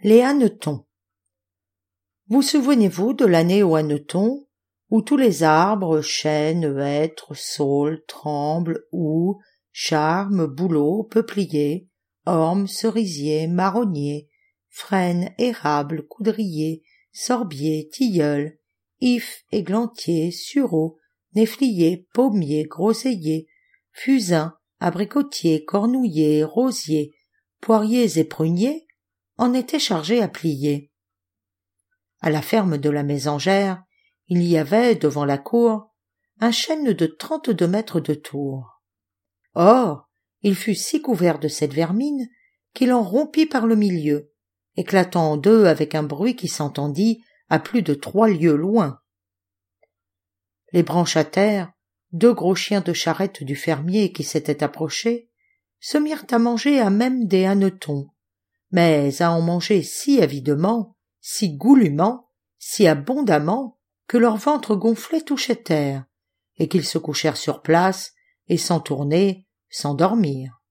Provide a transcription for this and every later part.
Les hannetons. Vous souvenez-vous de l'année aux hannetons, où tous les arbres, chênes, hêtres, saules, trembles, houx, charmes, bouleaux, peupliers, ormes, cerisiers, marronniers, frênes, érables, coudriers, sorbiers, tilleuls, ifs, églantiers, sureaux, néfliers, pommiers, groseilliers, fusains, abricotiers, cornouillers, rosiers, poiriers et pruniers en étaient chargés à plier. À la ferme de la Mésangère, il y avait, devant la cour, un chêne de 32 mètres de tour. Or, il fut si couvert de cette vermine qu'il en rompit par le milieu, éclatant en deux avec un bruit qui s'entendit à plus de 3 lieues loin. Les branches à terre, 2 gros chiens de charrette du fermier qui s'étaient approchés, se mirent à manger à même des hannetons, mais à en manger si avidement, si goulûment, si abondamment, que leur ventre gonflé touchait terre, et qu'ils se couchèrent sur place, et sans tourner, sans dormir.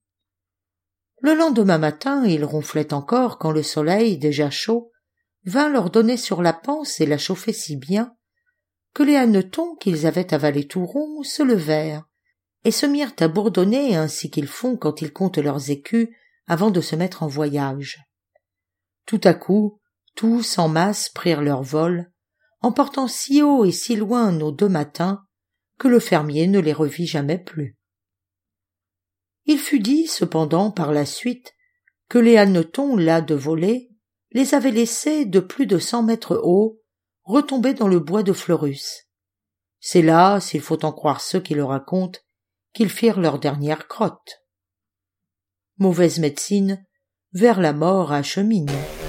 Le lendemain matin, ils ronflaient encore quand le soleil, déjà chaud, vint leur donner sur la panse et la chauffer si bien, que les hannetons qu'ils avaient avalés tout ronds se levèrent, et se mirent à bourdonner ainsi qu'ils font quand ils comptent leurs écus avant de se mettre en voyage. Tout à coup, tous en masse prirent leur vol, emportant si haut et si loin nos 2 matins, que le fermier ne les revit jamais plus. Il fut dit, cependant, par la suite, que les hannetons, las de voler, les avaient laissés de plus de 100 mètres haut, retomber dans le bois de Fleurus. C'est là, s'il faut en croire ceux qui le racontent, qu'ils firent leur dernière crotte. Mauvaise médecine, vers la mort achemine.